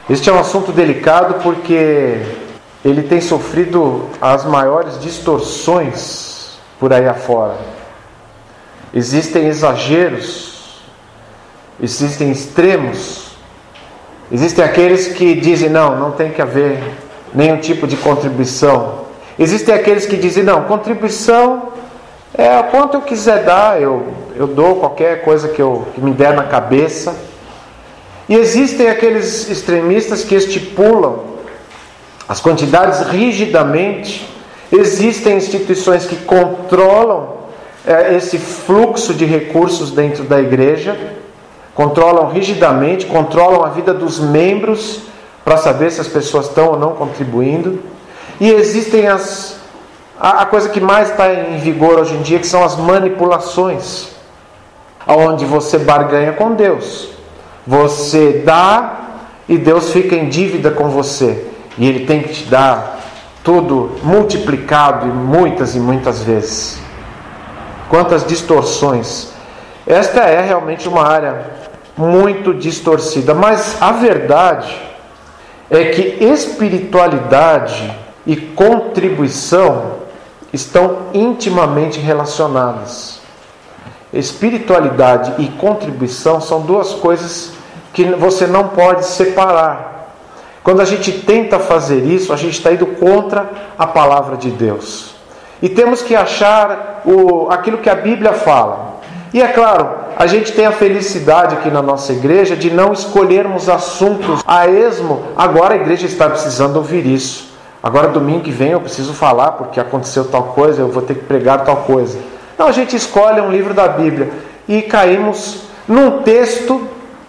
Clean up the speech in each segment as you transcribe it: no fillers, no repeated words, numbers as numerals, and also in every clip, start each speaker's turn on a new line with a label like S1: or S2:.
S1: Este é um assunto delicado porque ele tem sofrido as maiores distorções por aí afora. Existem exageros, existem extremos, existem aqueles que dizem não tem que haver nenhum tipo de contribuição. Existem aqueles que dizem não, contribuição é quanto eu quiser dar, eu dou qualquer coisa que me der na cabeça. E existem aqueles extremistas que estipulam as quantidades rigidamente. Existem instituições que controlam esse fluxo de recursos dentro da igreja, controlam rigidamente, controlam a vida dos membros para saber se as pessoas estão ou não contribuindo. E existem a coisa que mais está em vigor hoje em dia, que são as manipulações, onde você barganha com Deus. Você dá e Deus fica em dívida com você. E Ele tem que te dar tudo multiplicado e muitas vezes. Quantas distorções. Esta é realmente uma área muito distorcida. Mas a verdade é que espiritualidade e contribuição estão intimamente relacionadas. Espiritualidade e contribuição são duas coisas que você não pode separar. Quando a gente tenta fazer isso, a gente está indo contra a palavra de Deus. E temos que achar aquilo que a Bíblia fala. E é claro, a gente tem a felicidade aqui na nossa igreja de não escolhermos assuntos a esmo. Agora a igreja está precisando ouvir isso. Agora domingo que vem eu preciso falar porque aconteceu tal coisa, eu vou ter que pregar tal coisa. Não, a gente escolhe um livro da Bíblia e caímos num texto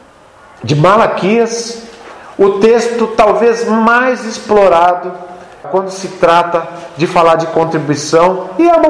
S1: de Malaquias, o texto talvez mais explorado quando se trata de falar de contribuição, e é uma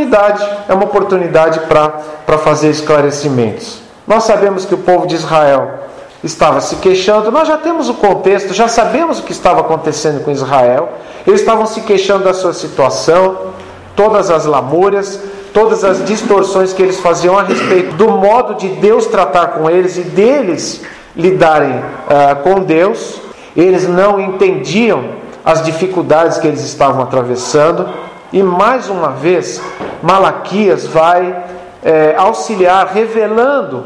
S1: oportunidade para fazer esclarecimentos. Nós sabemos que o povo de Israel estava se queixando, nós já temos o contexto, já sabemos o que estava acontecendo com Israel. Eles estavam se queixando da sua situação, todas as lamúrias, todas as distorções que eles faziam a respeito do modo de Deus tratar com eles e deles lidarem com Deus. Eles não entendiam as dificuldades que eles estavam atravessando. E mais uma vez Malaquias vai auxiliar, revelando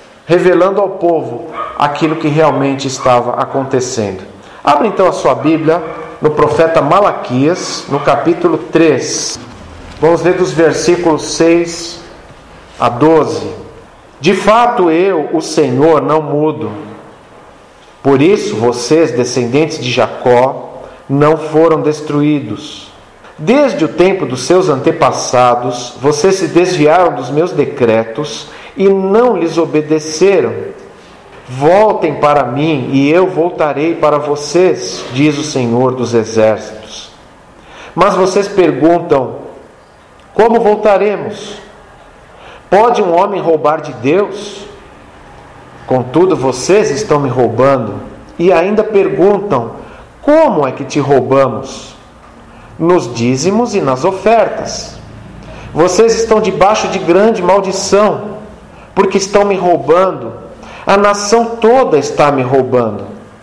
S1: ao povo aquilo que realmente estava acontecendo. Abra então a sua Bíblia no profeta Malaquias, no capítulo 3. Vamos ler dos versículos 6 a 12. De fato eu, o Senhor, não mudo. Por isso vocês, descendentes de Jacó, não foram destruídos. Desde o tempo dos seus antepassados, vocês se desviaram dos meus decretos e não lhes obedeceram. Voltem para mim e eu voltarei para vocês, diz o Senhor dos Exércitos. Mas vocês perguntam, como voltaremos? Pode um homem roubar de Deus? Contudo, vocês estão me roubando e ainda perguntam, como é que te roubamos? Nos dízimos e nas ofertas. Vocês estão debaixo de grande maldição, porque estão me roubando. A nação toda está me roubando.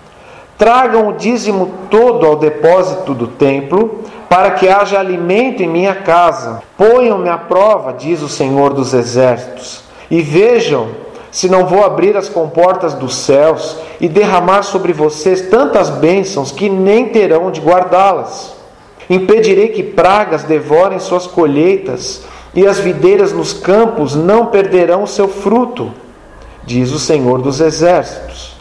S1: Tragam o dízimo todo ao depósito do templo, para que haja alimento em minha casa. Ponham-me à prova, diz o Senhor dos Exércitos, e vejam se não vou abrir as comportas dos céus e derramar sobre vocês tantas bênçãos que nem terão de guardá-las. Impedirei que pragas devorem suas colheitas, e as videiras nos campos não perderão o seu fruto, diz o Senhor dos Exércitos.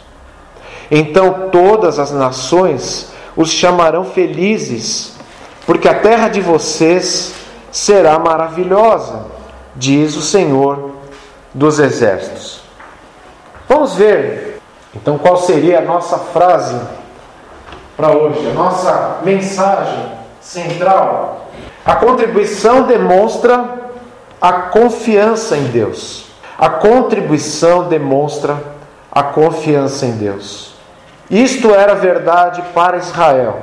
S1: Então todas as nações os chamarão felizes, porque a terra de vocês será maravilhosa, diz o Senhor dos Exércitos. Vamos ver, então, qual seria a nossa frase para hoje, a nossa mensagem central. A contribuição demonstra a confiança em Deus. A contribuição demonstra a confiança em Deus. Isto era verdade para Israel.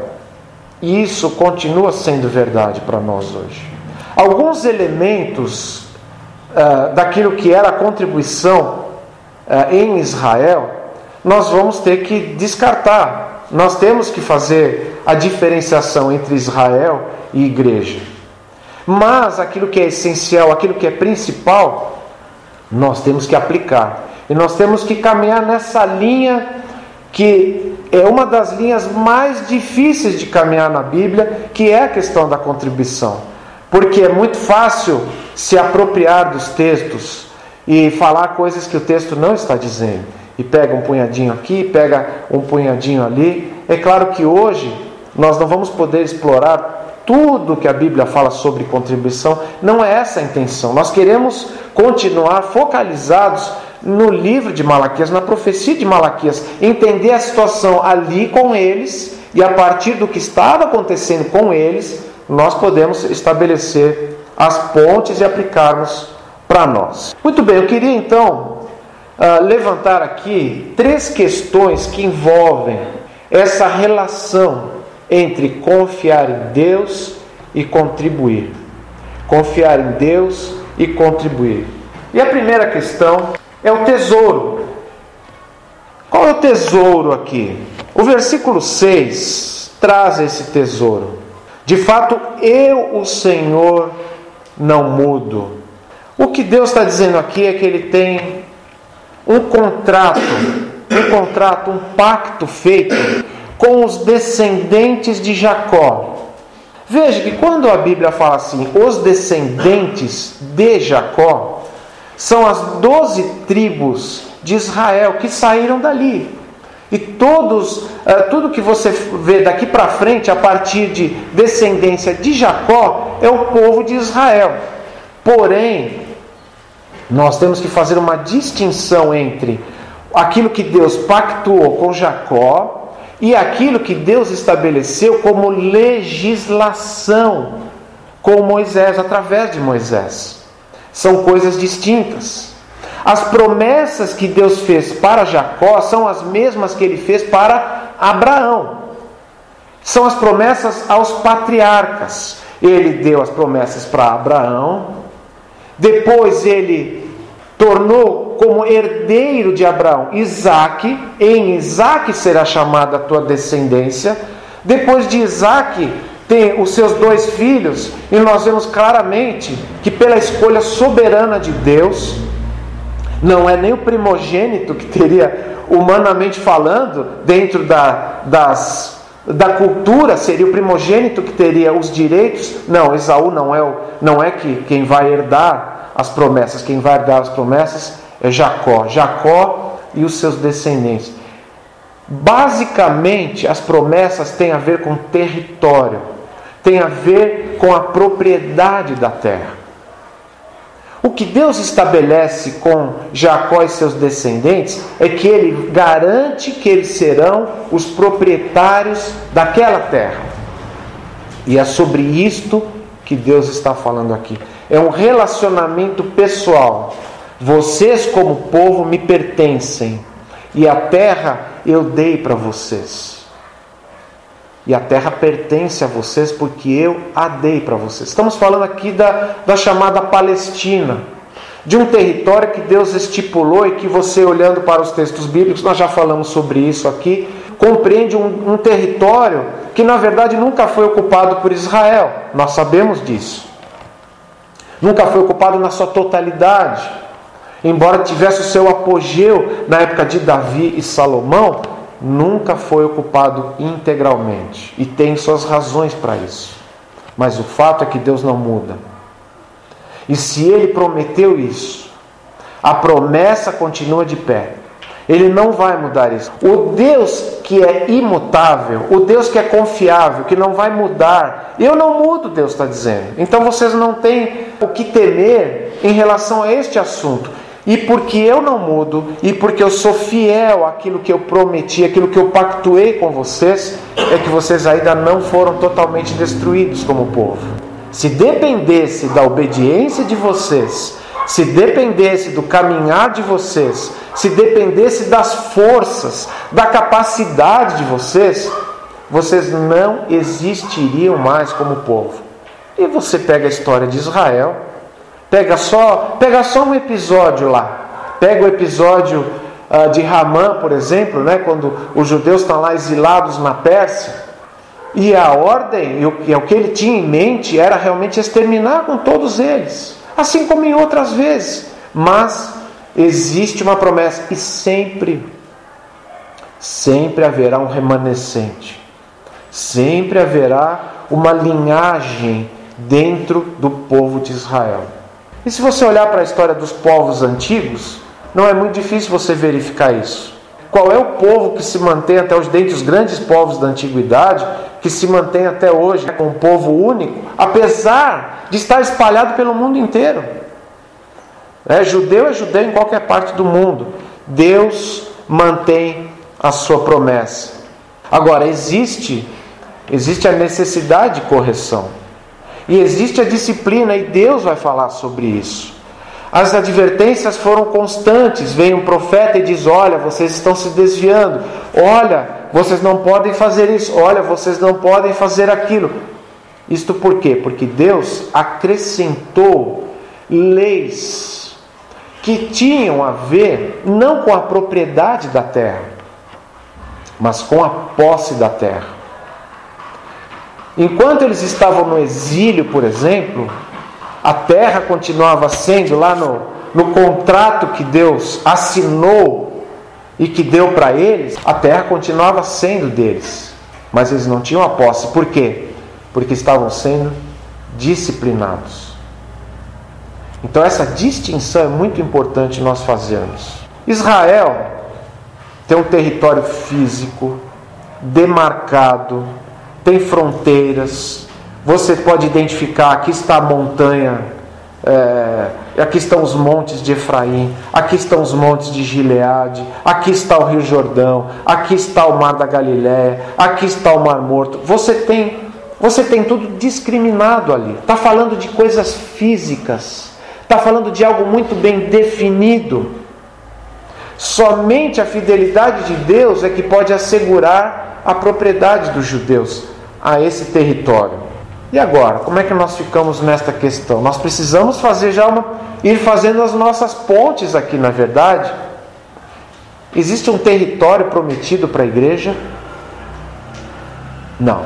S1: E isso continua sendo verdade para nós hoje. Alguns elementos daquilo que era a contribuição em Israel, nós vamos ter que descartar. nós temos que fazer a diferenciação entre Israel e igreja. Mas aquilo que é essencial, aquilo que é principal, nós temos que aplicar. E nós temos que caminhar nessa linha que é uma das linhas mais difíceis de caminhar na Bíblia, que é a questão da contribuição. Porque é muito fácil se apropriar dos textos e falar coisas que o texto não está dizendo. E pega um punhadinho aqui, pega um punhadinho ali. É claro que hoje nós não vamos poder explorar tudo que a Bíblia fala sobre contribuição. Não é essa a intenção. Nós queremos continuar focalizados no livro de Malaquias, na profecia de Malaquias, entender a situação ali com eles, e a partir do que estava acontecendo com eles, nós podemos estabelecer as pontes e aplicarmos para nós. Muito bem, eu queria então levantar aqui 3 questões que envolvem essa relação entre confiar em Deus e contribuir. Confiar em Deus e contribuir. E a primeira questão é o tesouro. Qual é o tesouro aqui? O versículo 6 traz esse tesouro. De fato, eu, o Senhor, não mudo. O que Deus está dizendo aqui é que Ele tem um contrato, um pacto feito com os descendentes de Jacó. Veja que quando a Bíblia fala assim, os descendentes de Jacó, são as 12 tribos de Israel que saíram dali. E tudo que você vê daqui para frente, a partir de descendência de Jacó, é o povo de Israel. Porém, nós temos que fazer uma distinção entre aquilo que Deus pactuou com Jacó e aquilo que Deus estabeleceu como legislação com Moisés, através de Moisés. São coisas distintas. As promessas que Deus fez para Jacó são as mesmas que Ele fez para Abraão. São as promessas aos patriarcas. Ele deu as promessas para Abraão. Depois Ele tornou como herdeiro de Abraão Isaque. Em Isaque será chamada a tua descendência. Depois de Isaque tem os seus 2 filhos, e nós vemos claramente que pela escolha soberana de Deus, não é nem o primogênito que teria, humanamente falando, dentro da cultura, seria o primogênito que teria os direitos. Não, Esaú não é quem vai herdar as promessas. Quem vai herdar as promessas é Jacó e os seus descendentes. Basicamente, as promessas têm a ver com território, tem a ver com a propriedade da terra. O que Deus estabelece com Jacó e seus descendentes é que Ele garante que eles serão os proprietários daquela terra. E é sobre isto que Deus está falando aqui. É um relacionamento pessoal. Vocês, como povo, me pertencem, e a terra eu dei para vocês. E a terra pertence a vocês porque eu a dei para vocês. Estamos falando aqui da chamada Palestina, de um território que Deus estipulou e que você, olhando para os textos bíblicos, nós já falamos sobre isso aqui, compreende um território que na verdade nunca foi ocupado por Israel. Nós sabemos disso. Nunca foi ocupado na sua totalidade. Embora tivesse o seu apogeu na época de Davi e Salomão, nunca foi ocupado integralmente. E tem suas razões para isso. Mas o fato é que Deus não muda. E se Ele prometeu isso, a promessa continua de pé. Ele não vai mudar isso. O Deus que é imutável, o Deus que é confiável, que não vai mudar, eu não mudo, Deus está dizendo. Então vocês não têm o que temer em relação a este assunto. E porque eu não mudo, e porque eu sou fiel àquilo que eu prometi, àquilo que eu pactuei com vocês, é que vocês ainda não foram totalmente destruídos como povo. Se dependesse da obediência de vocês, se dependesse do caminhar de vocês, se dependesse das forças, da capacidade de vocês, vocês não existiriam mais como povo. E você pega a história de Israel, pega só um episódio lá. Pega o episódio de Ramã, por exemplo, né, quando os judeus estão lá exilados na Pérsia, e a ordem, e o que ele tinha em mente era realmente exterminar com todos eles, assim como em outras vezes. Mas existe uma promessa, e sempre haverá um remanescente, sempre haverá uma linhagem dentro do povo de Israel. E se você olhar para a história dos povos antigos, não é muito difícil você verificar isso. Qual é o povo que se mantém até hoje, dentre os grandes povos da antiguidade, que se mantém até hoje com um povo único, apesar de estar espalhado pelo mundo inteiro? Judeu é judeu em qualquer parte do mundo. Deus mantém a sua promessa. Agora, existe a necessidade de correção. E existe a disciplina, e Deus vai falar sobre isso. As advertências foram constantes. Vem um profeta e diz: olha, vocês estão se desviando. Olha, vocês não podem fazer isso. Olha, vocês não podem fazer aquilo. Isto por quê? Porque Deus acrescentou leis que tinham a ver não com a propriedade da terra, mas com a posse da terra. Enquanto eles estavam no exílio, por exemplo, a terra continuava sendo, lá no contrato que Deus assinou e que deu para eles, a terra continuava sendo deles, mas eles não tinham a posse. Por quê? Porque estavam sendo disciplinados. Então essa distinção é muito importante nós fazermos. Israel tem um território físico demarcado, tem fronteiras. Você pode identificar: aqui está a montanha, aqui estão os montes de Efraim, aqui estão os montes de Gileade, aqui está o Rio Jordão, aqui está o Mar da Galileia, aqui está o Mar Morto. Você tem tudo discriminado ali. Está falando de coisas físicas, está falando de algo muito bem definido. Somente a fidelidade de Deus é que pode assegurar a propriedade dos judeus a esse território. E agora, como é que nós ficamos nesta questão? Nós precisamos fazer ir fazendo as nossas pontes aqui, na verdade. Existe um território prometido para a igreja? Não.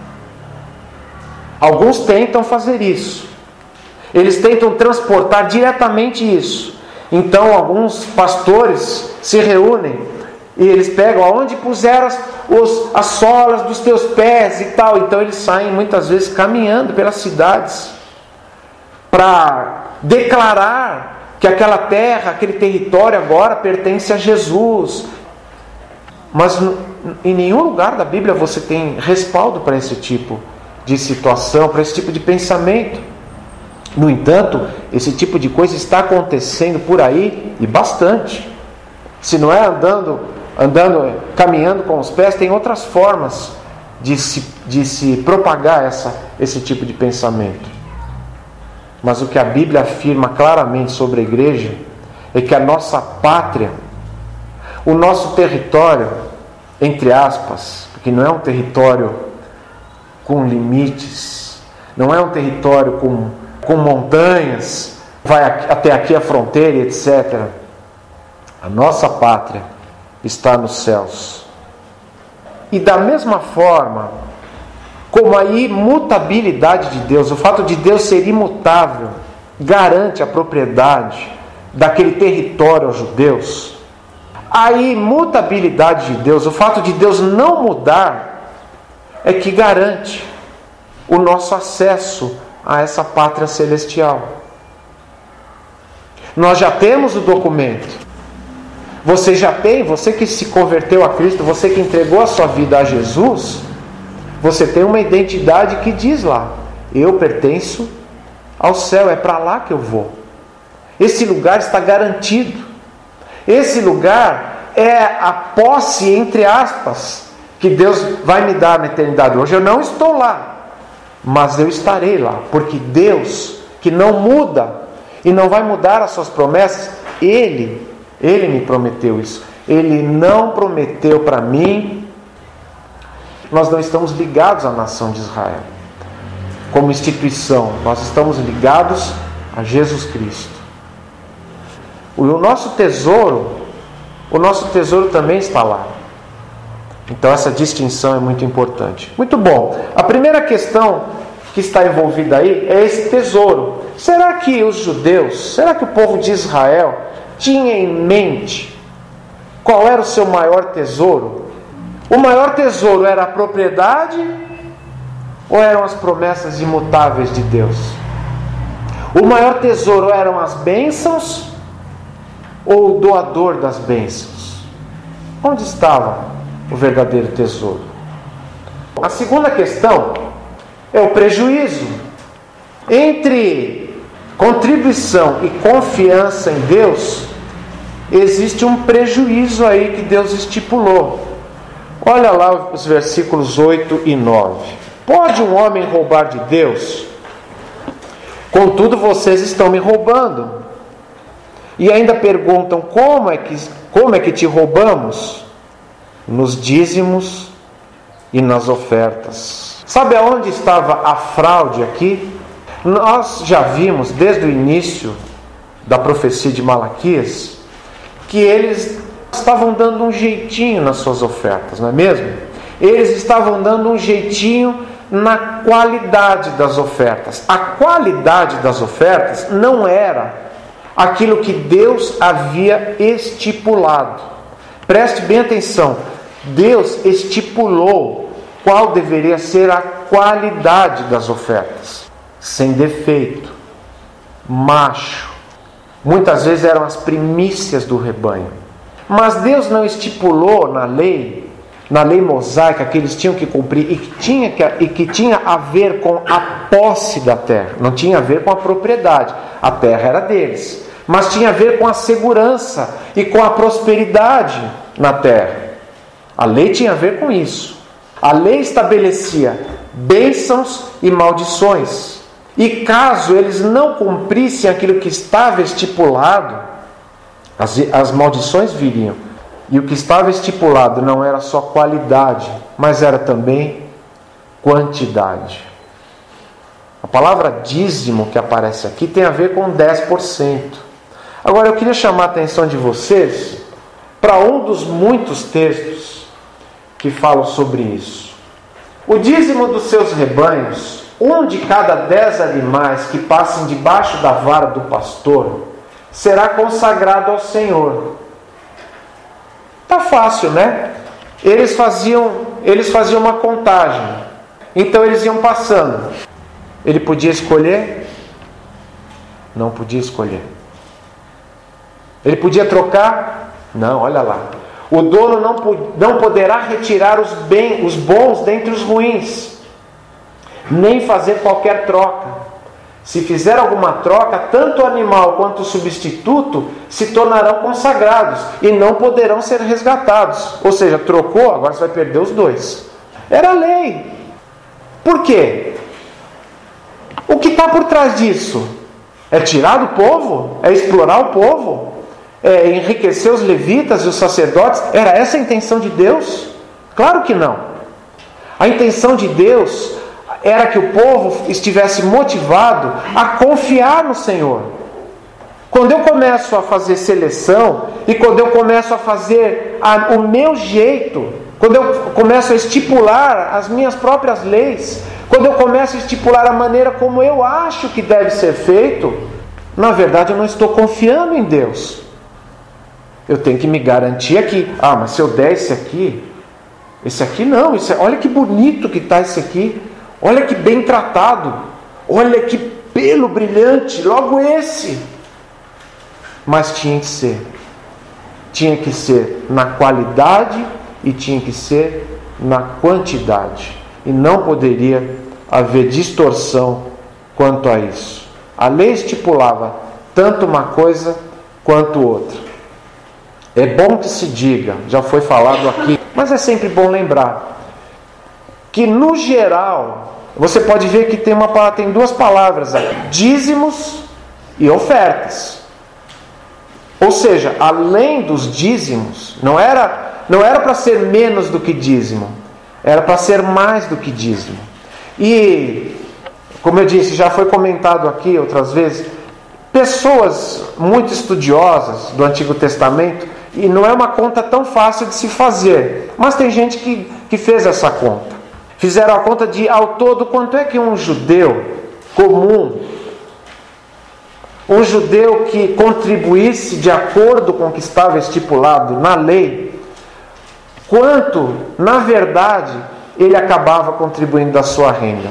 S1: Alguns tentam fazer isso. Eles tentam transportar diretamente isso. Então, alguns pastores se reúnem e eles pegam: aonde puseram as solas dos teus pés e tal. Então eles saem muitas vezes caminhando pelas cidades para declarar que aquela terra, aquele território agora pertence a Jesus. Mas em nenhum lugar da Bíblia você tem respaldo para esse tipo de situação, para esse tipo de pensamento. No entanto, esse tipo de coisa está acontecendo por aí, e bastante. Se não é caminhando com os pés, tem outras formas de se propagar esse tipo de pensamento. Mas o que a Bíblia afirma claramente sobre a igreja é que a nossa pátria, o nosso território, entre aspas, porque não é um território com limites, não é um território com montanhas, vai até aqui a fronteira, etc. A nossa pátria está nos céus. E da mesma forma, como a imutabilidade de Deus, o fato de Deus ser imutável, garante a propriedade daquele território aos judeus, a imutabilidade de Deus, o fato de Deus não mudar, é que garante o nosso acesso a essa pátria celestial. Nós já temos o documento. Você já tem, você que se converteu a Cristo, você que entregou a sua vida a Jesus, você tem uma identidade que diz lá: eu pertenço ao céu, é para lá que eu vou. Esse lugar está garantido. Esse lugar é a posse, entre aspas, que Deus vai me dar na eternidade. Hoje eu não estou lá, mas eu estarei lá, porque Deus, que não muda e não vai mudar as suas promessas, Ele me prometeu isso. Ele não prometeu para mim. Nós não estamos ligados à nação de Israel como instituição, nós estamos ligados a Jesus Cristo. O nosso tesouro o nosso tesouro também está lá. Então essa distinção é muito importante. Muito bom. A primeira questão que está envolvida aí é esse tesouro. Será que os judeus, será que o povo de Israel tinha em mente qual era o seu maior tesouro? O maior tesouro era a propriedade ou eram as promessas imutáveis de Deus? O maior tesouro eram as bênçãos ou o doador das bênçãos? Onde estava o verdadeiro tesouro? A segunda questão é o prejuízo. Entre contribuição e confiança em Deus, existe um prejuízo aí que Deus estipulou. Olha lá os versículos 8 e 9. Pode um homem roubar de Deus? Contudo, vocês estão me roubando. E ainda perguntam, como é que te roubamos? Nos dízimos e nas ofertas. Sabe aonde estava a fraude aqui? Nós já vimos desde o início da profecia de Malaquias que eles estavam dando um jeitinho nas suas ofertas, não é mesmo? Eles estavam dando um jeitinho na qualidade das ofertas. A qualidade das ofertas não era aquilo que Deus havia estipulado. Preste bem atenção. Deus estipulou qual deveria ser a qualidade das ofertas. Sem defeito, macho. Muitas vezes eram as primícias do rebanho. Mas Deus não estipulou na lei mosaica que eles tinham que cumprir e que tinha a ver com a posse da terra. Não tinha a ver com a propriedade. A terra era deles. Mas tinha a ver com a segurança e com a prosperidade na terra. A lei tinha a ver com isso. A lei estabelecia bênçãos e maldições. E caso eles não cumprissem aquilo que estava estipulado, as maldições viriam. E o que estava estipulado não era só qualidade, mas era também quantidade. A palavra dízimo que aparece aqui tem a ver com 10%. Agora eu queria chamar a atenção de vocês para um dos muitos textos que falam sobre isso. O dízimo dos seus rebanhos, 1 de cada 10 animais que passem debaixo da vara do pastor, será consagrado ao Senhor. Tá fácil, né? Eles faziam uma contagem. Então eles iam passando. Ele podia escolher? Não podia escolher. Ele podia trocar? Não, olha lá. O dono não poderá retirar os bons dentre os ruins, nem fazer qualquer troca. Se fizer alguma troca, tanto o animal quanto o substituto se tornarão consagrados e não poderão ser resgatados. Ou seja, trocou, agora você vai perder os dois. Era a lei. Por quê? O que está por trás disso? É tirar do povo? É explorar o povo? É enriquecer os levitas e os sacerdotes? Era essa a intenção de Deus? Claro que não. A intenção de Deus era que o povo estivesse motivado a confiar no Senhor. Quando eu começo a fazer seleção e quando eu começo a fazer o meu jeito, quando eu começo a estipular as minhas próprias leis, quando eu começo a estipular a maneira como eu acho que deve ser feito, na verdade eu não estou confiando em Deus. Eu tenho que me garantir aqui. Mas se eu der esse aqui não, olha que bonito que está esse aqui. Olha que bem tratado. Olha que pelo brilhante. Logo esse. Mas tinha que ser. Tinha que ser na qualidade e tinha que ser na quantidade. E não poderia haver distorção quanto a isso. A lei estipulava tanto uma coisa quanto outra. É bom que se diga, já foi falado aqui, mas é sempre bom lembrar que no geral, você pode ver que tem duas palavras aqui, dízimos e ofertas. Ou seja, além dos dízimos, não era para ser menos do que dízimo, era para ser mais do que dízimo. E, como eu disse, já foi comentado aqui outras vezes, pessoas muito estudiosas do Antigo Testamento E não é uma conta tão fácil de se fazer. Mas tem gente que fez essa conta. Fizeram a conta de, ao todo, quanto é que um judeu comum, um judeu que contribuísse de acordo com o que estava estipulado na lei, quanto, na verdade, ele acabava contribuindo da sua renda?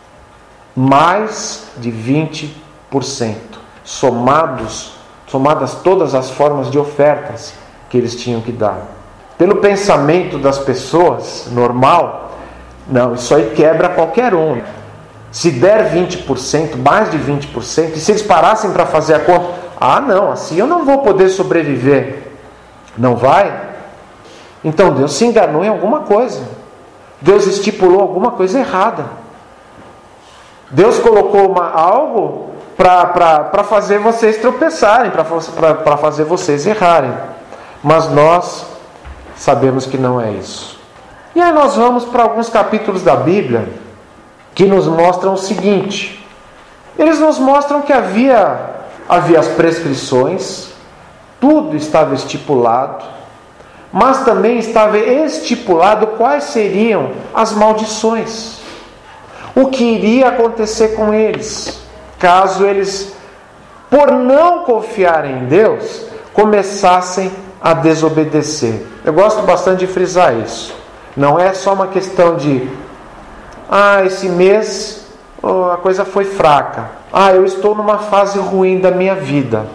S1: Mais de 20%, somadas todas as formas de ofertas que eles tinham que dar. Pelo pensamento das pessoas, normal, não, isso aí quebra qualquer um. Se der 20%, mais de 20%, e se eles parassem para fazer a conta, não, assim eu não vou poder sobreviver. Não vai? Então Deus se enganou em alguma coisa. Deus estipulou alguma coisa errada. Deus colocou algo para fazer vocês tropeçarem, para fazer vocês errarem. Mas nós sabemos que não é isso. E aí nós vamos para alguns capítulos da Bíblia que nos mostram o seguinte. Eles nos mostram que havia as prescrições, tudo estava estipulado, mas também estava estipulado quais seriam as maldições. O que iria acontecer com eles, caso eles, por não confiarem em Deus, começassem a desobedecer. Eu gosto bastante de frisar isso. Não é só uma questão de esse mês a coisa foi fraca. Eu estou numa fase ruim da minha vida.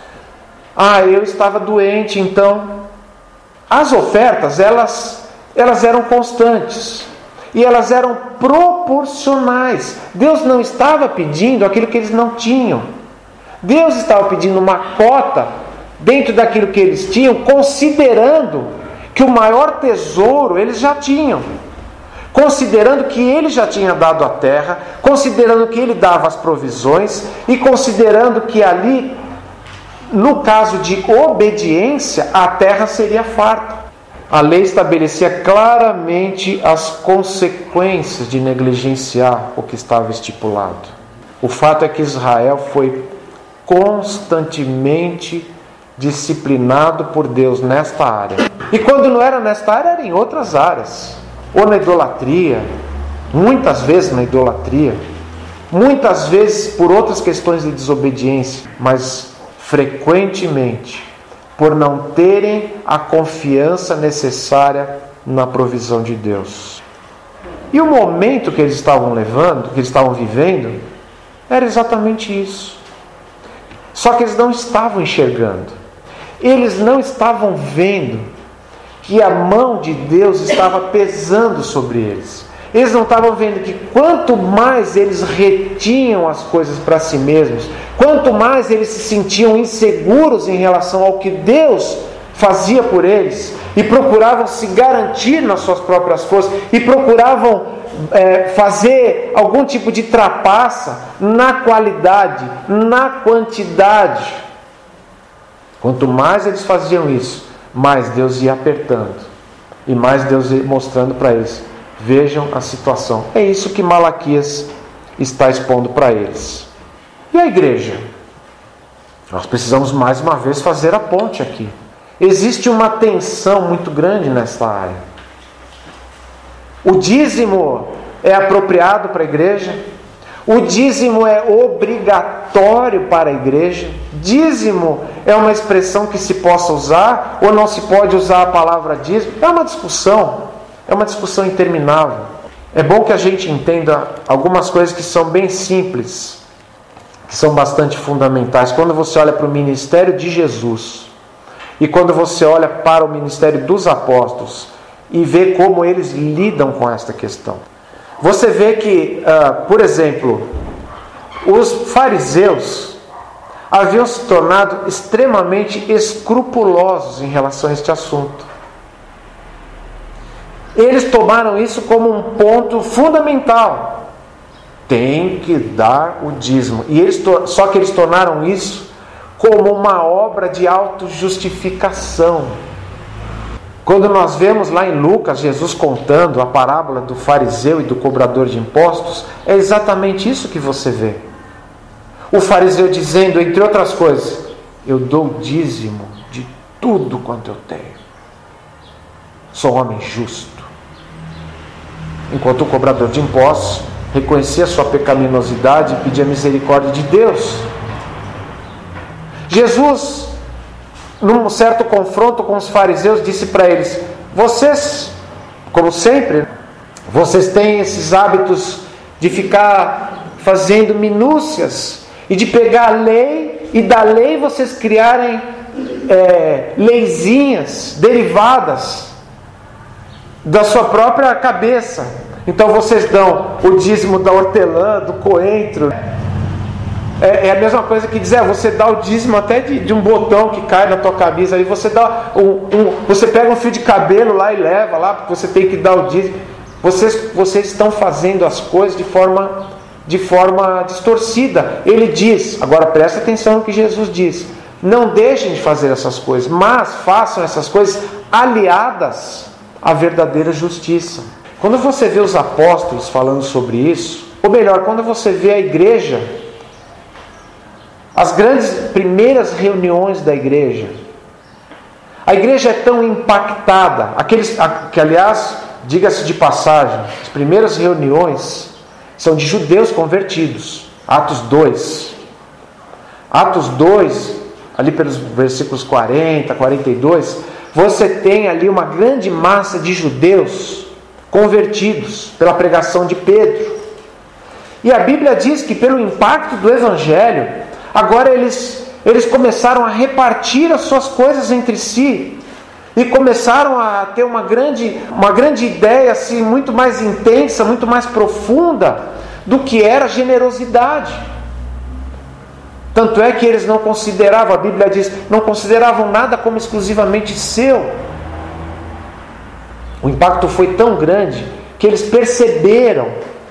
S1: Eu estava doente, então... As ofertas, elas eram constantes. E elas eram proporcionais. Deus não estava pedindo aquilo que eles não tinham. Deus estava pedindo uma cota dentro daquilo que eles tinham, considerando que o maior tesouro eles já tinham. Considerando que ele já tinha dado a terra, considerando que ele dava as provisões, e considerando que ali, no caso de obediência, a terra seria farta. A lei estabelecia claramente as consequências de negligenciar o que estava estipulado. O fato é que Israel foi constantemente disciplinado por Deus nesta área. E quando não era nesta área, era em outras áreas. Ou na idolatria, muitas vezes na idolatria, muitas vezes por outras questões de desobediência, mas frequentemente por não terem a confiança necessária na provisão de Deus. E o momento que eles estavam vivendo, era exatamente isso. Só que eles não estavam enxergando. Eles não estavam vendo que a mão de Deus estava pesando sobre eles. Eles não estavam vendo que quanto mais eles retinham as coisas para si mesmos, quanto mais eles se sentiam inseguros em relação ao que Deus fazia por eles, e procuravam se garantir nas suas próprias forças, e procuravam fazer algum tipo de trapaça na qualidade, na quantidade. Quanto mais eles faziam isso, mais Deus ia apertando, e mais Deus ia mostrando para eles: vejam a situação. É isso que Malaquias está expondo para eles. E a igreja? Nós precisamos mais uma vez fazer a ponte aqui. Existe uma tensão muito grande nesta área. O dízimo é apropriado para a igreja? O dízimo é obrigatório para a igreja? Dízimo é uma expressão que se possa usar ou não se pode usar a palavra dízimo? É uma discussão interminável. É bom que a gente entenda algumas coisas que são bem simples, que são bastante fundamentais. Quando você olha para o ministério de Jesus e quando você olha para o ministério dos apóstolos e vê como eles lidam com esta questão, você vê que, por exemplo, os fariseus haviam se tornado extremamente escrupulosos em relação a este assunto. Eles tomaram isso como um ponto fundamental. Tem que dar o dízimo. Só que eles tornaram isso como uma obra de autojustificação. Quando nós vemos lá em Lucas, Jesus contando a parábola do fariseu e do cobrador de impostos, é exatamente isso que você vê. O fariseu dizendo, entre outras coisas: eu dou o dízimo de tudo quanto eu tenho. Sou um homem justo. Enquanto o cobrador de impostos reconhecia sua pecaminosidade e pedia misericórdia de Deus. Jesus, num certo confronto com os fariseus, disse para eles: vocês, como sempre, vocês têm esses hábitos de ficar fazendo minúcias e de pegar a lei e da lei vocês criarem leizinhas derivadas da sua própria cabeça. Então vocês dão o dízimo da hortelã, do coentro. É a mesma coisa que dizer, você dá o dízimo até de um botão que cai na tua camisa. Aí você dá você pega um fio de cabelo lá e leva lá, porque você tem que dar o dízimo. Vocês estão fazendo as coisas de forma distorcida. Ele diz, agora presta atenção no que Jesus diz: não deixem de fazer essas coisas, mas façam essas coisas aliadas à verdadeira justiça. Quando você vê os apóstolos falando sobre isso, ou melhor, quando você vê a igreja, as grandes primeiras reuniões da igreja, a igreja é tão impactada, que aliás, diga-se de passagem, as primeiras reuniões são de judeus convertidos. Atos 2, ali pelos versículos 40, 42, você tem ali uma grande massa de judeus convertidos pela pregação de Pedro. E a Bíblia diz que pelo impacto do Evangelho, agora eles começaram a repartir as suas coisas entre si e começaram a ter uma grande ideia assim, muito mais intensa, muito mais profunda do que era generosidade. Tanto é que eles não consideravam, a Bíblia diz, não consideravam nada como exclusivamente seu. O impacto foi tão grande que eles perceberam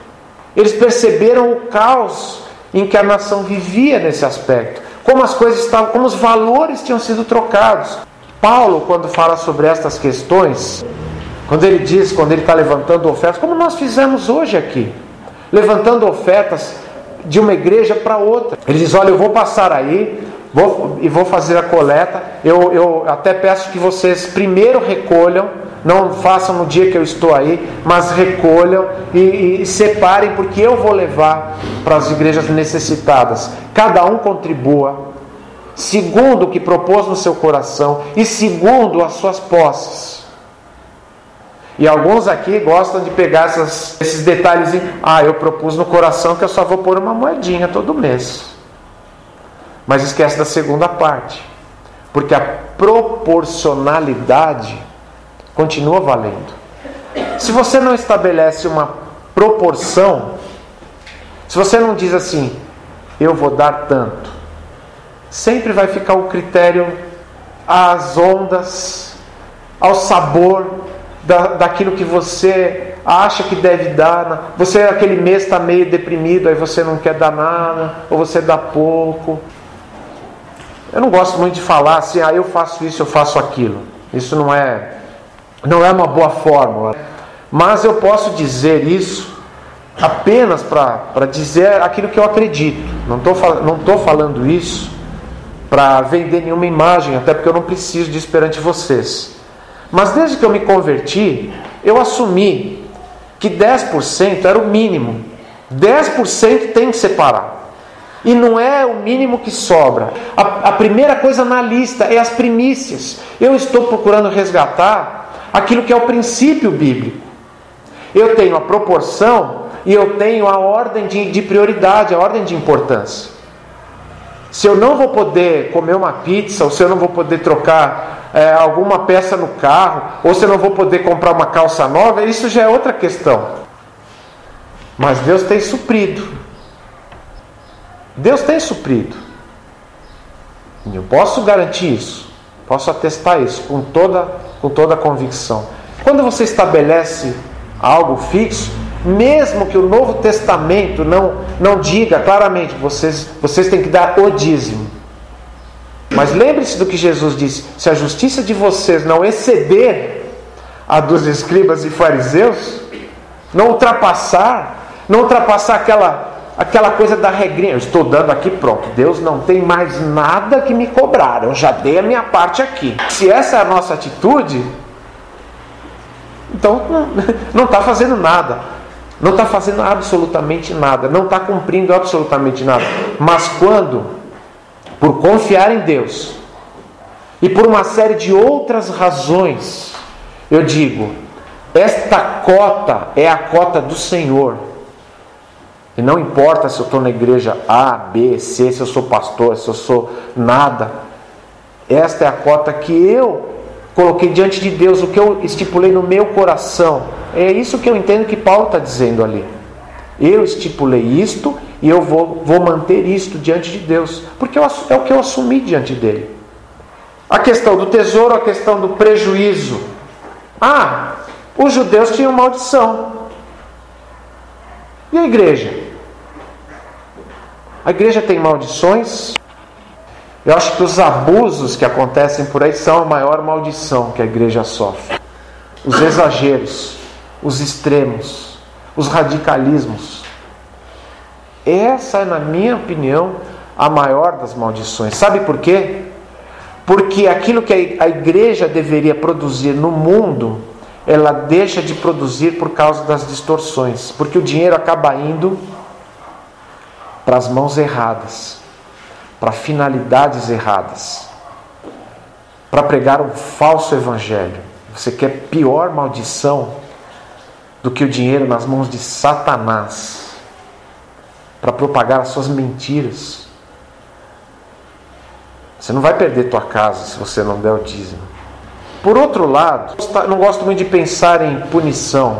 S1: o caos em que a nação vivia nesse aspecto, como as coisas estavam, como os valores tinham sido trocados. Paulo, quando fala sobre estas questões, quando ele está levantando ofertas, como nós fizemos hoje aqui, levantando ofertas de uma igreja para outra, ele diz: olha, eu vou passar aí e vou fazer a coleta, eu até peço que vocês primeiro recolham, não façam no dia que eu estou aí, mas recolham e separem, porque eu vou levar para as igrejas necessitadas. Cada um contribua segundo o que propôs no seu coração e segundo as suas posses. E alguns aqui gostam de pegar esses detalhes. Eu propus no coração que eu só vou pôr uma moedinha todo mês. Mas esquece da segunda parte, porque a proporcionalidade continua valendo. Se você não estabelece uma proporção, se você não diz assim, eu vou dar tanto, sempre vai ficar o critério às ondas, ao sabor daquilo que você acha que deve dar. Você aquele mês está meio deprimido, aí você não quer dar nada, ou você dá pouco. Eu não gosto muito de falar assim, eu faço isso, eu faço aquilo. Isso não é uma boa fórmula. Mas eu posso dizer isso apenas para dizer aquilo que eu acredito. Não estou falando isso para vender nenhuma imagem, até porque eu não preciso disso perante vocês. Mas desde que eu me converti, eu assumi que 10% era o mínimo. 10% tem que separar. E não é o mínimo que sobra. A primeira coisa na lista é as primícias. Eu estou procurando resgatar aquilo que é o princípio bíblico. Eu tenho a proporção e eu tenho a ordem de prioridade, a ordem de importância. Se eu não vou poder comer uma pizza, ou se eu não vou poder trocar alguma peça no carro, ou se eu não vou poder comprar uma calça nova, isso já é outra questão. Mas Deus tem suprido. Deus tem suprido. Eu posso garantir isso, posso atestar isso com toda a convicção. Quando você estabelece algo fixo, mesmo que o Novo Testamento não diga claramente, vocês têm que dar o dízimo. Mas lembre-se do que Jesus disse: se a justiça de vocês não exceder a dos escribas e fariseus, não ultrapassar aquela coisa da regrinha. Eu estou dando aqui, pronto. Deus não tem mais nada que me cobrar. Eu já dei a minha parte aqui. Se essa é a nossa atitude, então não está fazendo nada. Não está fazendo absolutamente nada. Não está cumprindo absolutamente nada. Mas quando, por confiar em Deus, e por uma série de outras razões, eu digo, esta cota é a cota do Senhor. E não importa se eu estou na igreja A, B, C, se eu sou pastor, se eu sou nada. Esta é a cota que eu coloquei diante de Deus, o que eu estipulei no meu coração. É isso que eu entendo que Paulo está dizendo ali. Eu estipulei isto e eu vou manter isto diante de Deus. Porque é o que eu assumi diante dele. A questão do tesouro, a questão do prejuízo. Os judeus tinham maldição. E a igreja? A igreja tem maldições? Eu acho que os abusos que acontecem por aí são a maior maldição que a igreja sofre. Os exageros, os extremos, os radicalismos. Essa é, na minha opinião, a maior das maldições. Sabe por quê? Porque aquilo que a igreja deveria produzir no mundo, ela deixa de produzir por causa das distorções. Porque o dinheiro acaba indo para as mãos erradas, para finalidades erradas, para pregar um falso evangelho. Você quer pior maldição do que o dinheiro nas mãos de Satanás, para propagar as suas mentiras. Você não vai perder tua casa se você não der o dízimo. Por outro lado, eu não gosto muito de pensar em punição,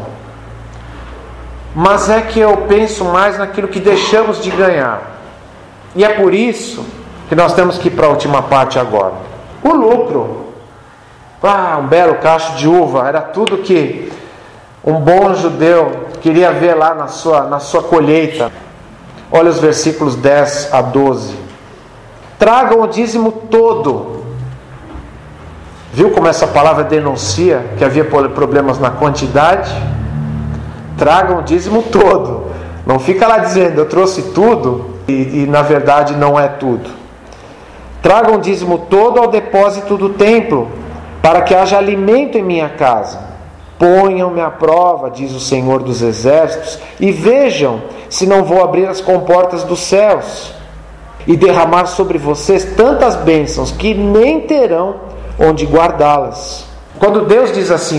S1: mas é que eu penso mais naquilo que deixamos de ganhar. E é por isso que nós temos que ir para a última parte agora. O lucro. Um belo cacho de uva. Era tudo que um bom judeu queria ver lá na sua colheita. Olha os versículos 10 a 12. Tragam o dízimo todo. Viu como essa palavra denuncia que havia problemas na quantidade? Tragam o dízimo todo. Não fica lá dizendo, eu trouxe tudo e na verdade não é tudo. Tragam o dízimo todo ao depósito do templo, para que haja alimento em minha casa. Ponham-me à prova, diz o Senhor dos Exércitos, e vejam se não vou abrir as comportas dos céus e derramar sobre vocês tantas bênçãos que nem terão onde guardá-las. Quando Deus diz assim,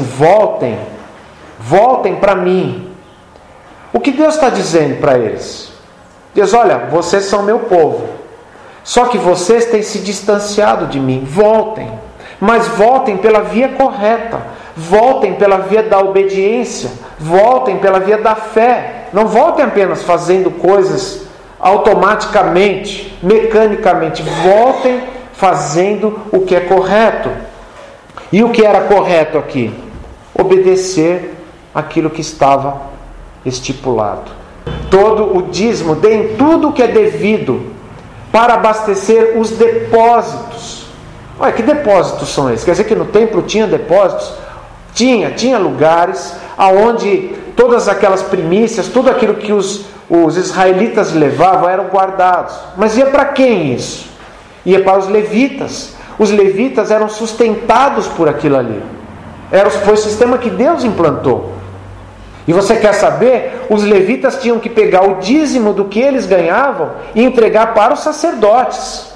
S1: voltem para mim, o que Deus está dizendo para eles? Diz, olha, vocês são meu povo, só que vocês têm se distanciado de mim. Voltem, mas voltem pela via correta, voltem pela via da obediência, voltem pela via da fé. Não voltem apenas fazendo coisas automaticamente, mecanicamente. Voltem fazendo o que é correto. E o que era correto aqui? Obedecer aquilo que estava estipulado. Todo o dízimo, deem tudo o que é devido para abastecer os depósitos. Olha, que depósitos são esses? Quer dizer que no templo tinha depósitos? Tinha lugares aonde todas aquelas primícias, tudo aquilo que os israelitas levavam eram guardados. Mas ia para quem isso? Ia para os levitas. Os levitas eram sustentados por aquilo ali. Foi o sistema que Deus implantou. E você quer saber? Os levitas tinham que pegar o dízimo do que eles ganhavam e entregar para os sacerdotes.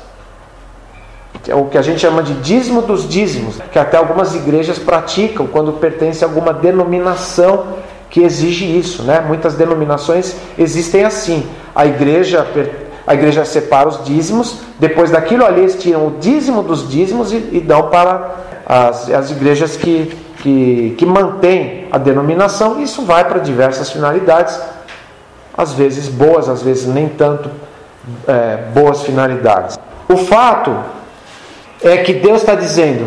S1: É o que a gente chama de dízimo dos dízimos, que até algumas igrejas praticam quando pertence a alguma denominação que exige isso, né? Muitas denominações existem assim. A igreja separa os dízimos, depois daquilo ali eles tiram o dízimo dos dízimos e dão para as igrejas que mantêm a denominação. Isso vai para diversas finalidades, às vezes boas, às vezes nem tanto boas finalidades. O fato é que Deus está dizendo,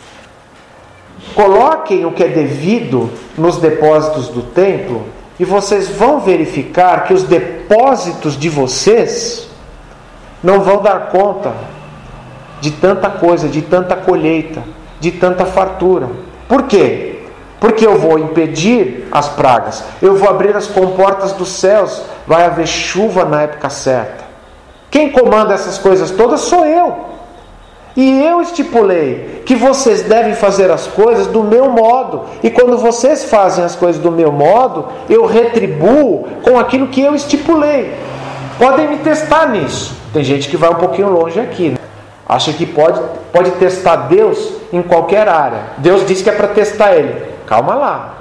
S1: coloquem o que é devido nos depósitos do templo e vocês vão verificar que os depósitos de vocês não vão dar conta de tanta coisa, de tanta colheita, de tanta fartura. Por quê? Porque eu vou impedir as pragas, eu vou abrir as comportas dos céus, vai haver chuva na época certa. Quem comanda essas coisas todas sou eu. E eu estipulei que vocês devem fazer as coisas do meu modo. E quando vocês fazem as coisas do meu modo, eu retribuo com aquilo que eu estipulei. Podem me testar nisso. Tem gente que vai um pouquinho longe aqui, né? Acha que pode testar Deus em qualquer área. Deus disse que é para testar Ele. Calma lá.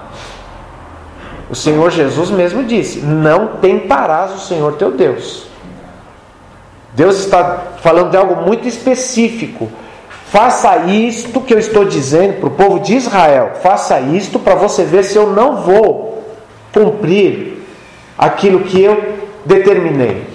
S1: O Senhor Jesus mesmo disse: não tentarás o Senhor teu Deus. Deus está falando de algo muito específico. Faça isto que eu estou dizendo para o povo de Israel. Faça isto para você ver se eu não vou cumprir aquilo que eu determinei.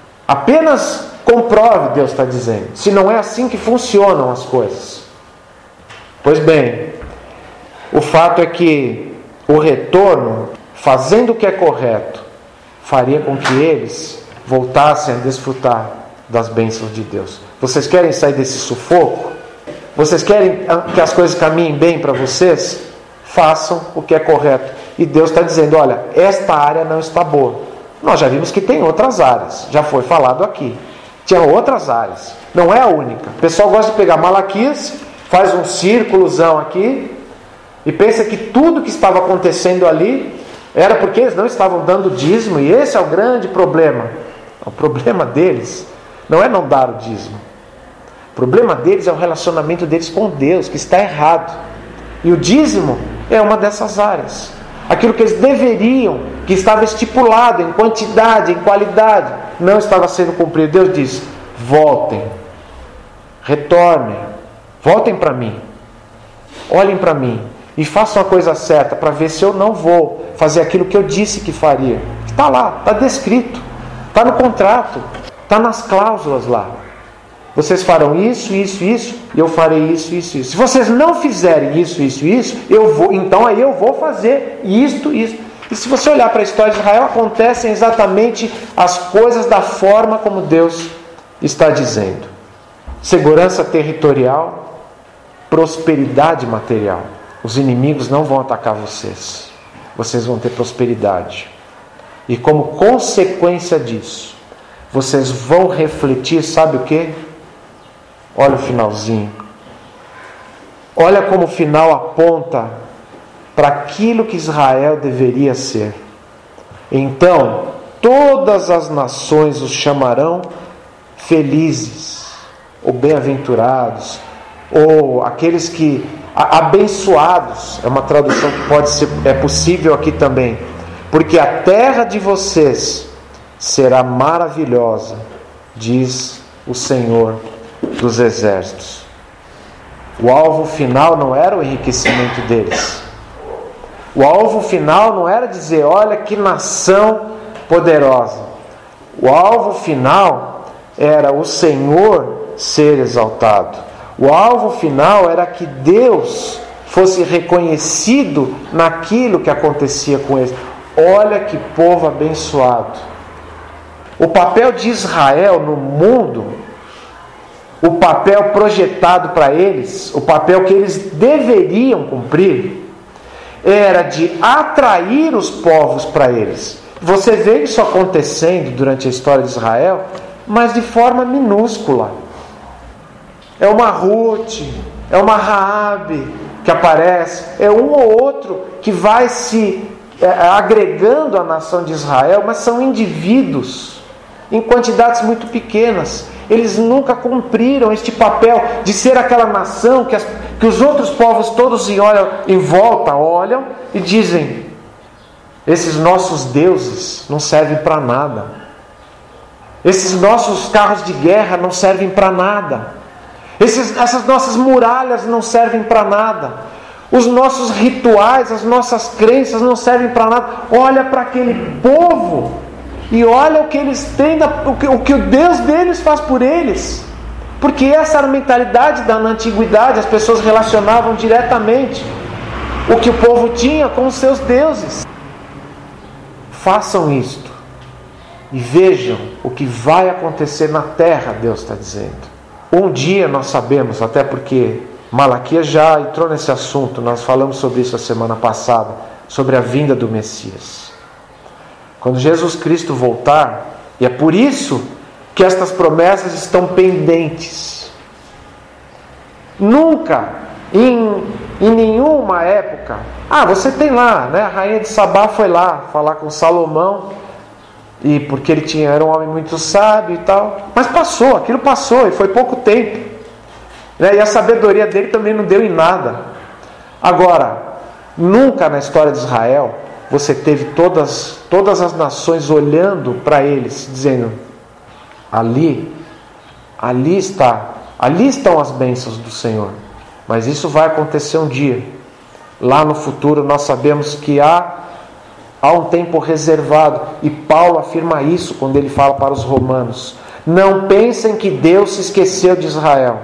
S1: Apenas comprove, Deus está dizendo, se não é assim que funcionam as coisas. Pois bem, o fato é que o retorno, fazendo o que é correto, faria com que eles voltassem a desfrutar das bênçãos de Deus. Vocês querem sair desse sufoco? Vocês querem que as coisas caminhem bem para vocês? Façam o que é correto. E Deus está dizendo: olha, esta área não está boa. Nós já vimos que tem outras áreas, já foi falado aqui. Tinha outras áreas, não é a única. O pessoal gosta de pegar Malaquias, faz um círculozão aqui e pensa que tudo que estava acontecendo ali era porque eles não estavam dando dízimo, e esse é o grande problema. O problema deles não é não dar o dízimo. O problema deles é o relacionamento deles com Deus, que está errado. E o dízimo é uma dessas áreas. Aquilo que eles deveriam, que estava estipulado em quantidade, em qualidade, não estava sendo cumprido. Deus diz: voltem, retornem, voltem para mim, olhem para mim e façam a coisa certa para ver se eu não vou fazer aquilo que eu disse que faria. Está lá, está descrito, está no contrato, está nas cláusulas lá. Vocês farão isso, isso, isso, e eu farei isso, isso, isso. Se vocês não fizerem isso, isso, isso, eu vou, então aí eu vou fazer isto, isso. E se você olhar para a história de Israel, acontecem exatamente as coisas da forma como Deus está dizendo. Segurança territorial, prosperidade material. Os inimigos não vão atacar vocês. Vocês vão ter prosperidade. E como consequência disso, vocês vão refletir, sabe o quê? Olha o finalzinho. Olha como o final aponta para aquilo que Israel deveria ser. Então, todas as nações os chamarão felizes, ou bem-aventurados, ou aqueles que... abençoados, é uma tradução que pode ser, é possível aqui também. Porque a terra de vocês será maravilhosa, diz o Senhor dos exércitos. O alvo final não era o enriquecimento deles. O alvo final não era dizer: olha que nação poderosa. O alvo final era o Senhor ser exaltado. O alvo final era que Deus fosse reconhecido naquilo que acontecia com eles. Olha que povo abençoado. O papel de Israel no mundo, o papel projetado para eles, o papel que eles deveriam cumprir, era de atrair os povos para eles. Você vê isso acontecendo durante a história de Israel, mas de forma minúscula. É uma Ruth, é uma Raabe que aparece, é um ou outro que vai se agregando à nação de Israel, mas são indivíduos em quantidades muito pequenas. Eles nunca cumpriram este papel de ser aquela nação que os outros povos todos olham em volta, olham e dizem: esses nossos deuses não servem para nada, esses nossos carros de guerra não servem para nada, essas nossas muralhas não servem para nada, os nossos rituais, as nossas crenças não servem para nada. Olha para aquele povo e olha o que eles têm, o que o Deus deles faz por eles. Porque essa era a mentalidade na antiguidade. As pessoas relacionavam diretamente o que o povo tinha com os seus deuses. Façam isto e vejam o que vai acontecer na terra, Deus está dizendo. Um dia nós sabemos, até porque Malaquias já entrou nesse assunto, nós falamos sobre isso a semana passada, sobre a vinda do Messias. Quando Jesus Cristo voltar, e é por isso que estas promessas estão pendentes. Nunca, em nenhuma época, você tem lá, né? A rainha de Sabá foi lá falar com Salomão, e porque ele era um homem muito sábio e tal, mas aquilo passou, e foi pouco tempo, né? E a sabedoria dele também não deu em nada. Agora, nunca na história de Israel você teve todas as nações olhando para eles, dizendo: ali estão as bênçãos do Senhor. Mas isso vai acontecer um dia. Lá no futuro nós sabemos que há um tempo reservado. E Paulo afirma isso quando ele fala para os romanos: não pensem que Deus se esqueceu de Israel.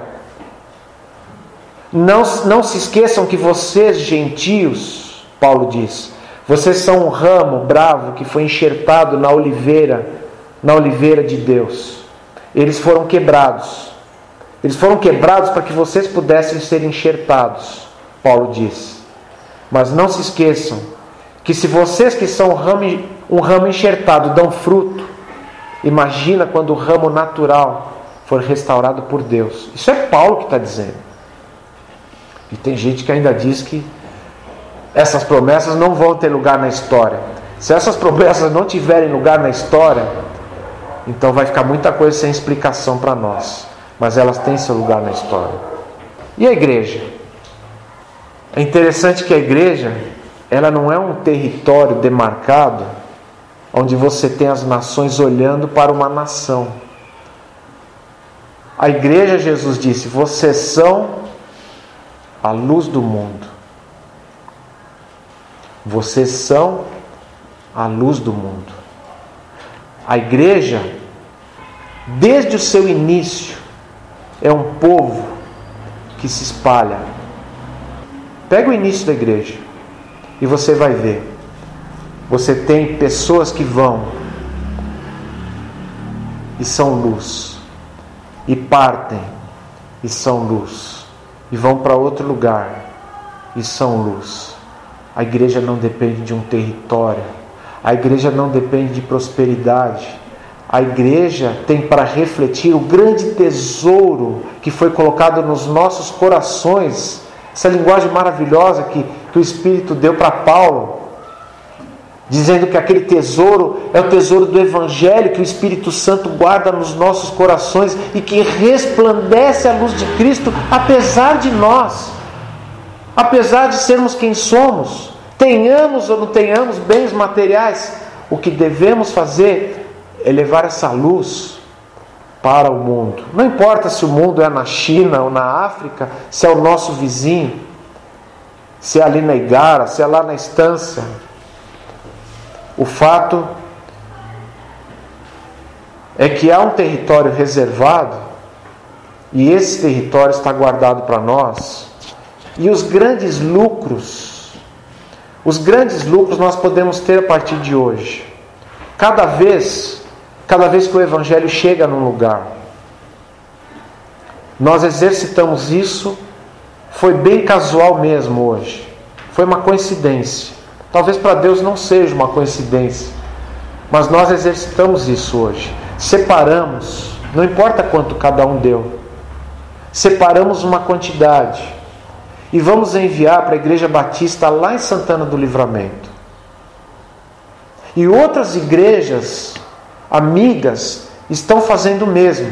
S1: Não se esqueçam que vocês, gentios, Paulo diz, vocês são um ramo bravo que foi enxertado na oliveira de Deus. Eles foram quebrados. Eles foram quebrados para que vocês pudessem ser enxertados, Paulo diz. Mas não se esqueçam que se vocês que são um ramo enxertado dão fruto, imagina quando o ramo natural for restaurado por Deus. Isso é Paulo que está dizendo. E tem gente que ainda diz que essas promessas não vão ter lugar na história. Se essas promessas não tiverem lugar na história, então vai ficar muita coisa sem explicação para nós. Mas elas têm seu lugar na história. E a igreja? É interessante que a igreja, ela não é um território demarcado onde você tem as nações olhando para uma nação. A igreja, Jesus disse, vocês são a luz do mundo. Vocês são a luz do mundo. A igreja, desde o seu início, é um povo que se espalha. Pega o início da igreja e você vai ver. Você tem pessoas que vão e são luz, e partem e são luz, e vão para outro lugar e são luz. A igreja não depende de um território. A igreja não depende de prosperidade. A igreja tem para refletir o grande tesouro que foi colocado nos nossos corações. Essa linguagem maravilhosa que o Espírito deu para Paulo, dizendo que aquele tesouro é o tesouro do Evangelho que o Espírito Santo guarda nos nossos corações e que resplandece a luz de Cristo apesar de nós, apesar de sermos quem somos, tenhamos ou não tenhamos bens materiais. O que devemos fazer é levar essa luz para o mundo. Não importa se o mundo é na China ou na África, se é o nosso vizinho, se é ali na Igara, se é lá na estância. O fato é que há um território reservado e esse território está guardado para nós. E os grandes lucros nós podemos ter a partir de hoje. Cada vez que o Evangelho chega num lugar, nós exercitamos isso. Foi bem casual mesmo hoje. Foi uma coincidência. Talvez para Deus não seja uma coincidência, mas nós exercitamos isso hoje. Separamos, não importa quanto cada um deu, separamos uma quantidade e vamos enviar para a Igreja Batista lá em Santana do Livramento. E outras igrejas amigas estão fazendo o mesmo.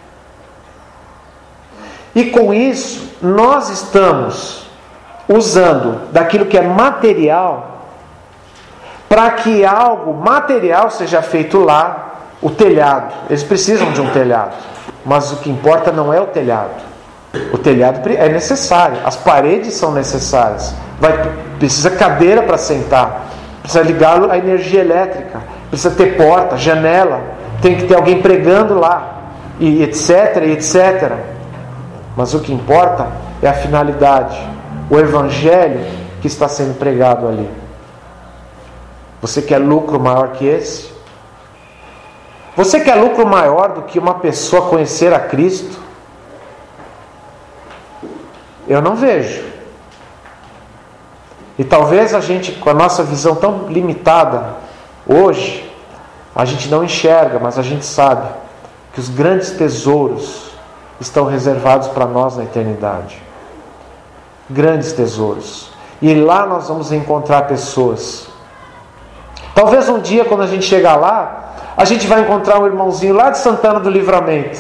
S1: E com isso, nós estamos usando daquilo que é material para que algo material seja feito lá, o telhado. Eles precisam de um telhado, mas o que importa não é o telhado. O telhado é necessário, as paredes são necessárias, precisa cadeira para sentar, precisa ligar a energia elétrica, precisa ter porta, janela, tem que ter alguém pregando lá, e etc, etc. Mas o que importa é a finalidade, o Evangelho que está sendo pregado ali. Você quer lucro maior que esse? Você quer lucro maior do que uma pessoa conhecer a Cristo? Eu não vejo. E talvez a gente, com a nossa visão tão limitada hoje, a gente não enxerga, mas a gente sabe que os grandes tesouros estão reservados para nós na eternidade. Grandes tesouros. E lá nós vamos encontrar pessoas. Talvez um dia, quando a gente chegar lá, a gente vai encontrar um irmãozinho lá de Santana do Livramento.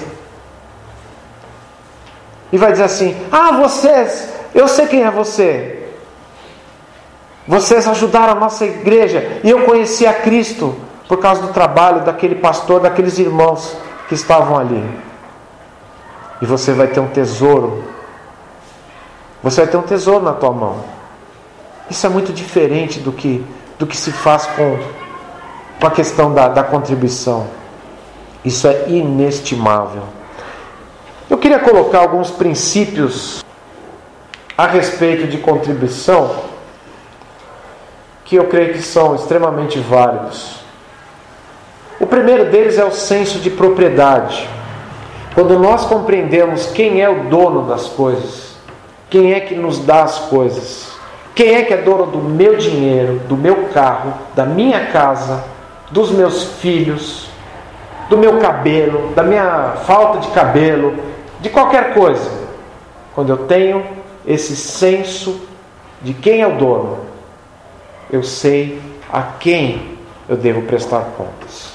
S1: E vai dizer assim: vocês, eu sei quem é você. Vocês ajudaram a nossa igreja. E eu conheci a Cristo por causa do trabalho daquele pastor, daqueles irmãos que estavam ali. E você vai ter um tesouro. Você vai ter um tesouro na tua mão. Isso é muito diferente do que se faz com a questão da contribuição. Isso é inestimável. Eu queria colocar alguns princípios a respeito de contribuição que eu creio que são extremamente válidos. O primeiro deles é o senso de propriedade. Quando nós compreendemos quem é o dono das coisas, quem é que nos dá as coisas, quem é que é dono do meu dinheiro, do meu carro, da minha casa, dos meus filhos, do meu cabelo, da minha falta de cabelo, de qualquer coisa. Quando eu tenho esse senso de quem é o dono, eu sei a quem eu devo prestar contas.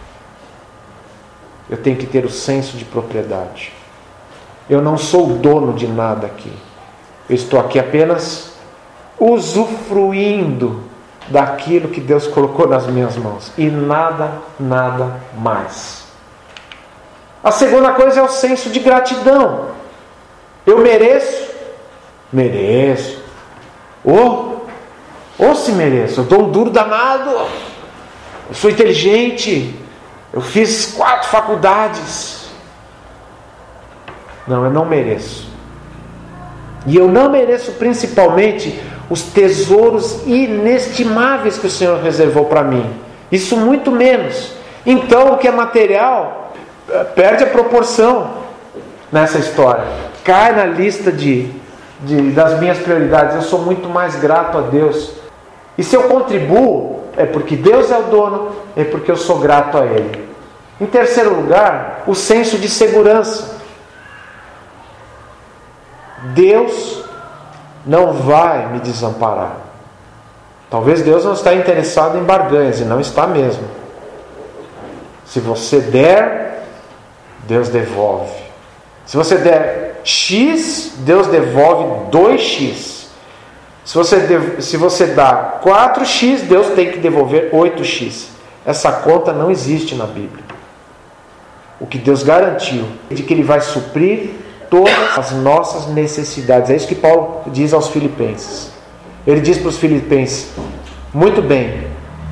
S1: Eu tenho que ter o senso de propriedade. Eu não sou dono de nada aqui. Eu estou aqui apenas usufruindo daquilo que Deus colocou nas minhas mãos. E nada mais. A segunda coisa é o senso de gratidão. Eu mereço? Mereço. Se mereço. Eu dou um duro danado. Eu sou inteligente. Eu fiz 4 faculdades. Não, eu não mereço. E eu não mereço principalmente os tesouros inestimáveis que o Senhor reservou para mim. Isso muito menos. Então o que é material perde a proporção nessa história. Cai na lista das minhas prioridades. Eu sou muito mais grato a Deus. E se eu contribuo, é porque Deus é o dono, é porque eu sou grato a Ele. Em terceiro lugar, o senso de segurança. Deus não vai me desamparar. Talvez Deus não está interessado em barganhas, e não está mesmo. Se você der, Deus devolve. Se você der X, Deus devolve 2X. Se você dá 4X, Deus tem que devolver 8X. Essa conta não existe na Bíblia. O que Deus garantiu é de que Ele vai suprir todas as nossas necessidades. É isso que Paulo diz aos Filipenses. Ele diz para os Filipenses: muito bem,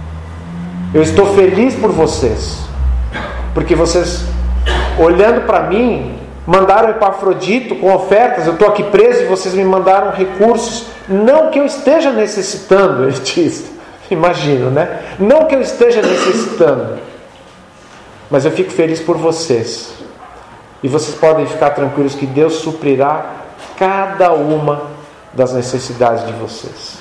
S1: eu estou feliz por vocês, porque vocês, olhando para mim, mandaram Epafrodito com ofertas. Eu estou aqui preso e vocês me mandaram recursos. Não que eu esteja necessitando, ele diz. Imagino, né? Não que eu esteja necessitando, mas eu fico feliz por vocês. E vocês podem ficar tranquilos que Deus suprirá cada uma das necessidades de vocês.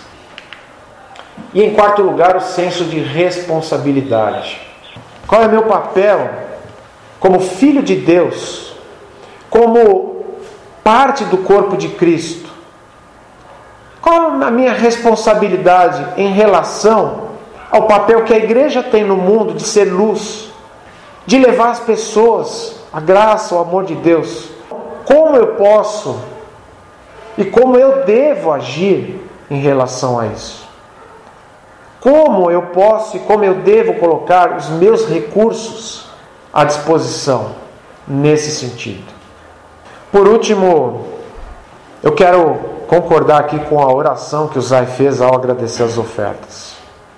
S1: E em quarto lugar, o senso de responsabilidade. Qual é o meu papel como filho de Deus, como parte do corpo de Cristo? Qual a minha responsabilidade em relação ao papel que a igreja tem no mundo de ser luz, de levar as pessoas a graça, o amor de Deus? Como eu posso e como eu devo agir em relação a isso? Como eu posso e como eu devo colocar os meus recursos à disposição nesse sentido? Por último, eu quero concordar aqui com a oração que o Zay fez ao agradecer as ofertas,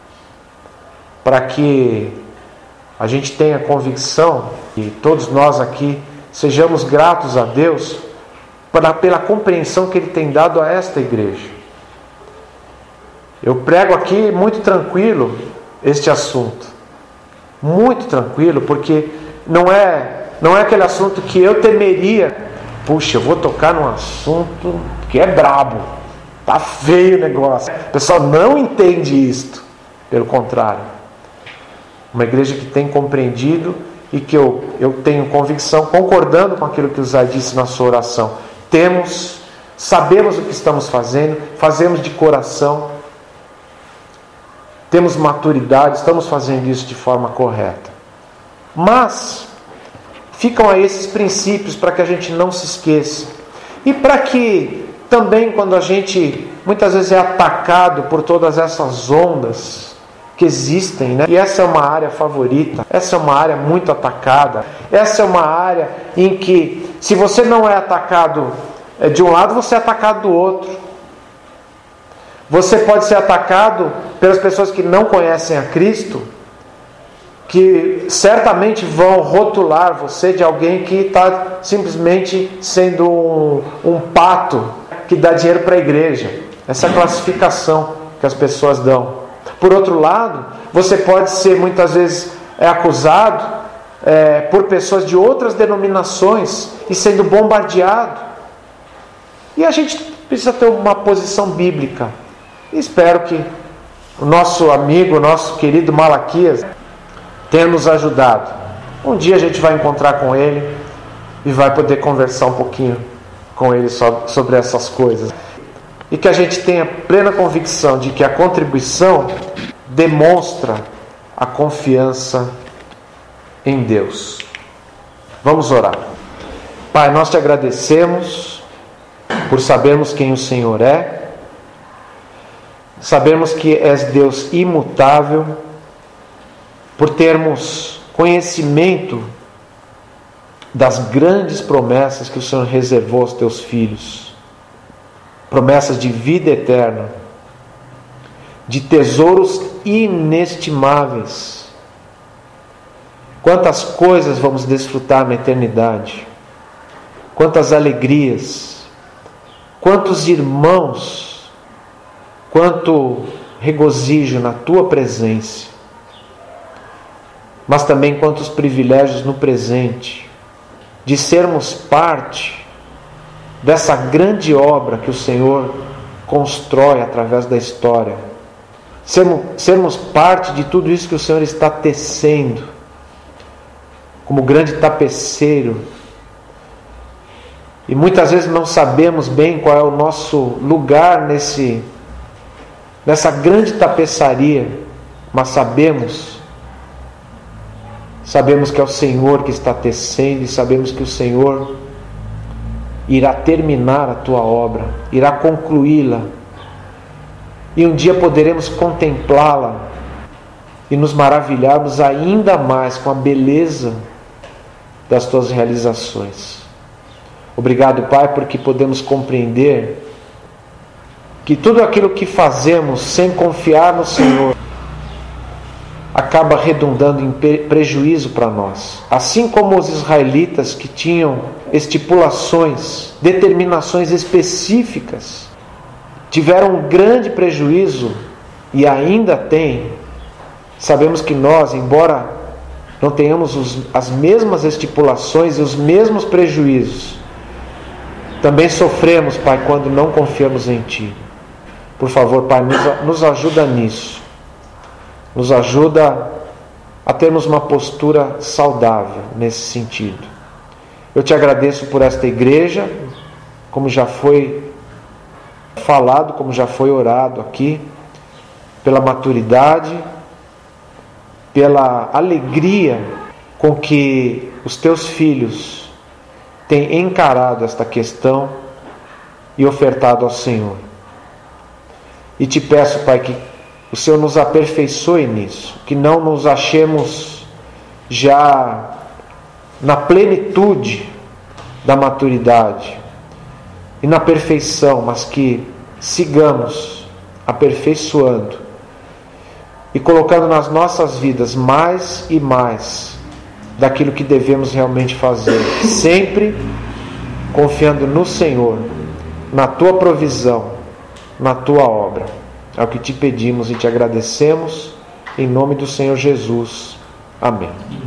S1: para que a gente tenha convicção e todos nós aqui sejamos gratos a Deus pela compreensão que Ele tem dado a esta igreja. Eu prego aqui muito tranquilo este assunto, muito tranquilo, porque não é aquele assunto que eu temeria puxa, eu vou tocar num assunto que é brabo, tá feio o negócio. O pessoal não entende isto. Pelo contrário, uma igreja que tem compreendido e que eu tenho convicção, concordando com aquilo que o Zé disse na sua oração, sabemos o que estamos fazendo, fazemos de coração, temos maturidade, estamos fazendo isso de forma correta. Mas ficam aí esses princípios para que a gente não se esqueça. E para que também, quando a gente muitas vezes é atacado por todas essas ondas que existem, né? E essa é uma área favorita, essa é uma área muito atacada, essa é uma área em que, se você não é atacado de um lado, você é atacado do outro. Você pode ser atacado pelas pessoas que não conhecem a Cristo, que certamente vão rotular você de alguém que está simplesmente sendo um pato que dá dinheiro para a igreja. Essa é a classificação que as pessoas dão. Por outro lado, você pode ser muitas vezes acusado por pessoas de outras denominações e sendo bombardeado. E a gente precisa ter uma posição bíblica. E espero que o nosso amigo, o nosso querido Malaquias tenha nos ajudado. Um dia a gente vai encontrar com ele e vai poder conversar um pouquinho com ele sobre essas coisas. E que a gente tenha plena convicção de que a contribuição demonstra a confiança em Deus. Vamos orar. Pai, nós te agradecemos por sabermos quem o Senhor é, sabermos que és Deus imutável, por termos conhecimento das grandes promessas que o Senhor reservou aos teus filhos. Promessas de vida eterna, de tesouros inestimáveis. Quantas coisas vamos desfrutar na eternidade, quantas alegrias, quantos irmãos, quanto regozijo na tua presença, mas também quantos privilégios no presente, de sermos parte dessa grande obra que o Senhor constrói através da história, sermos parte de tudo isso que o Senhor está tecendo, como grande tapeceiro, e muitas vezes não sabemos bem qual é o nosso lugar nessa grande tapeçaria, mas sabemos que é o Senhor que está tecendo, e sabemos que o Senhor irá terminar a tua obra, irá concluí-la, e um dia poderemos contemplá-la e nos maravilharmos ainda mais com a beleza das tuas realizações. Obrigado, Pai, porque podemos compreender que tudo aquilo que fazemos sem confiar no Senhor acaba redundando em prejuízo para nós. Assim como os israelitas, que tinham estipulações, determinações específicas, tiveram um grande prejuízo e ainda têm, sabemos que nós, embora não tenhamos as mesmas estipulações e os mesmos prejuízos, também sofremos, Pai, quando não confiamos em Ti. Por favor, Pai, nos ajuda nisso. Nos ajuda a termos uma postura saudável nesse sentido. Eu te agradeço por esta igreja, como já foi falado, como já foi orado aqui, pela maturidade, pela alegria com que os teus filhos têm encarado esta questão e ofertado ao Senhor. E te peço, Pai, que o Senhor nos aperfeiçoe nisso, que não nos achemos já na plenitude da maturidade e na perfeição, mas que sigamos aperfeiçoando e colocando nas nossas vidas mais e mais daquilo que devemos realmente fazer, sempre confiando no Senhor, na tua provisão, na tua obra. É o que te pedimos e te agradecemos, em nome do Senhor Jesus. Amém.